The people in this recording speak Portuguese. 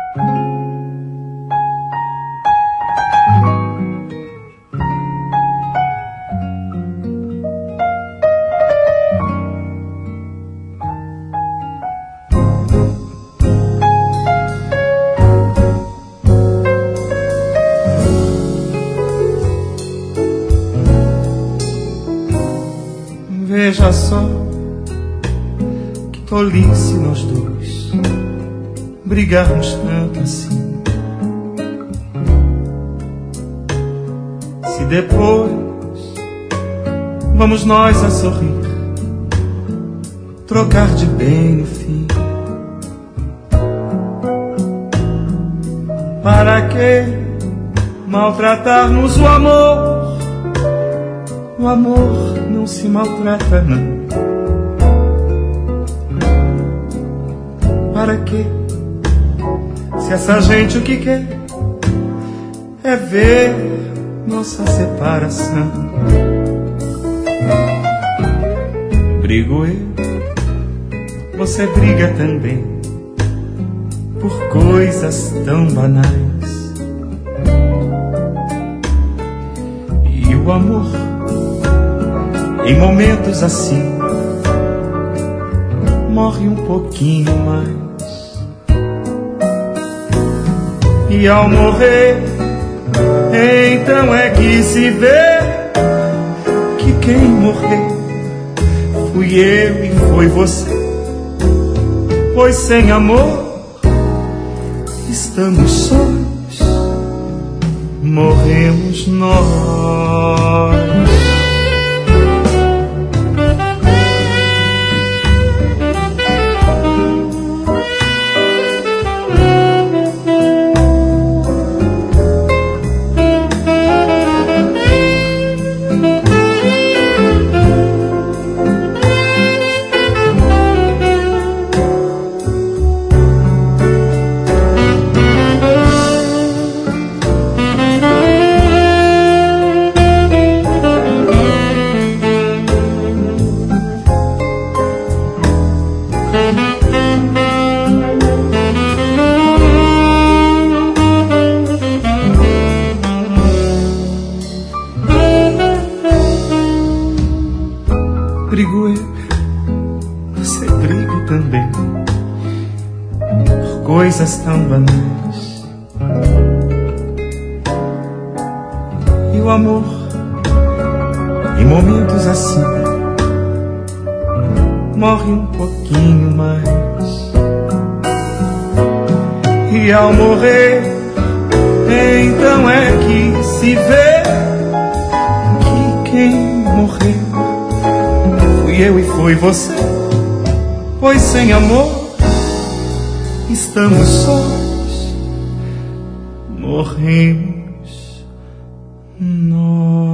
Veja só que tolice nós dois brigarmos tanto assim. Se depois vamos nós a sorrir, trocar de bem no fim. Para que maltratarmos o amor? O amor não se maltrata, não. Para quê? Se essa gente o que quer é ver nossa separação. Brigo eu, você briga também, por coisas tão banais. E o amor, em momentos assim, morre um pouquinho mais. E ao morrer, então é que se vê que quem morreu fui eu e foi você. Pois sem amor estamos sós, morremos nós. Brigo eu, você briga também, por coisas tão banais. E o amor, em momentos assim, morre um pouquinho mais. E ao morrer, então é que se vê que quem morreu fui eu e foi você. Pois sem amor estamos sós, morremos nós.